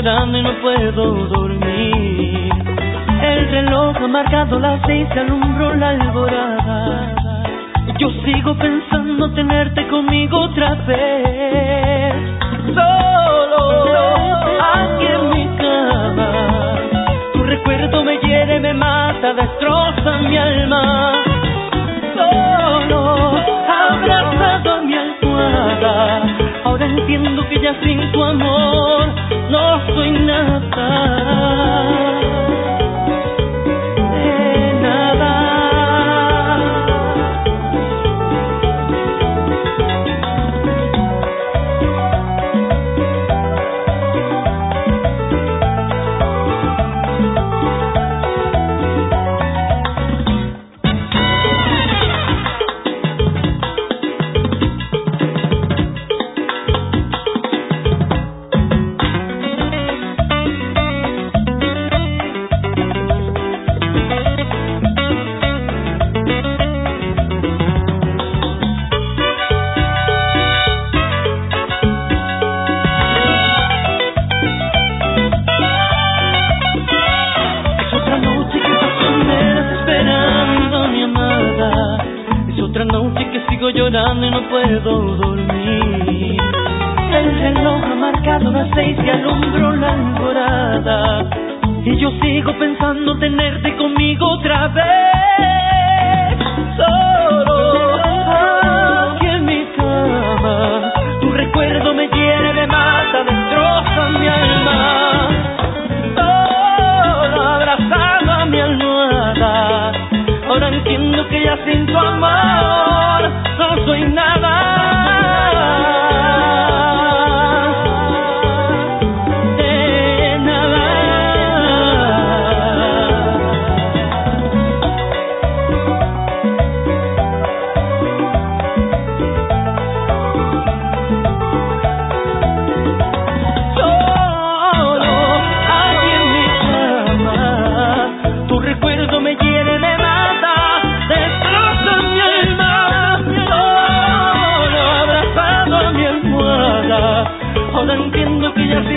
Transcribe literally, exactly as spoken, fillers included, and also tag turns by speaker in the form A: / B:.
A: llorando y no puedo dormir. El reloj ha marcado las seis, se alumbró la alborada. Yo sigo pensando tenerte conmigo otra vez. Solo aquí en mi cama, tu recuerdo me hiere, me mata, destroza mi alma. Solo abrazado a mi almohada, ahora entiendo que ya sin tu amor no soy nada. Llorando y no puedo dormir. El reloj ha marcado las seis y alumbró la alborada. Y yo sigo pensando tenerte conmigo otra vez. Solo aquí en mi cama, tu recuerdo me hiere, me mata, destroza mi alma. Solo abrazado a mi almohada, ahora entiendo que ya sin tu amor no soy nada. De nada. Solo aquí en mi cama, tu recuerdo me hiere, me mata, destroza mi alma. Solo abrazado a mi almohada, ahora entiendo que ya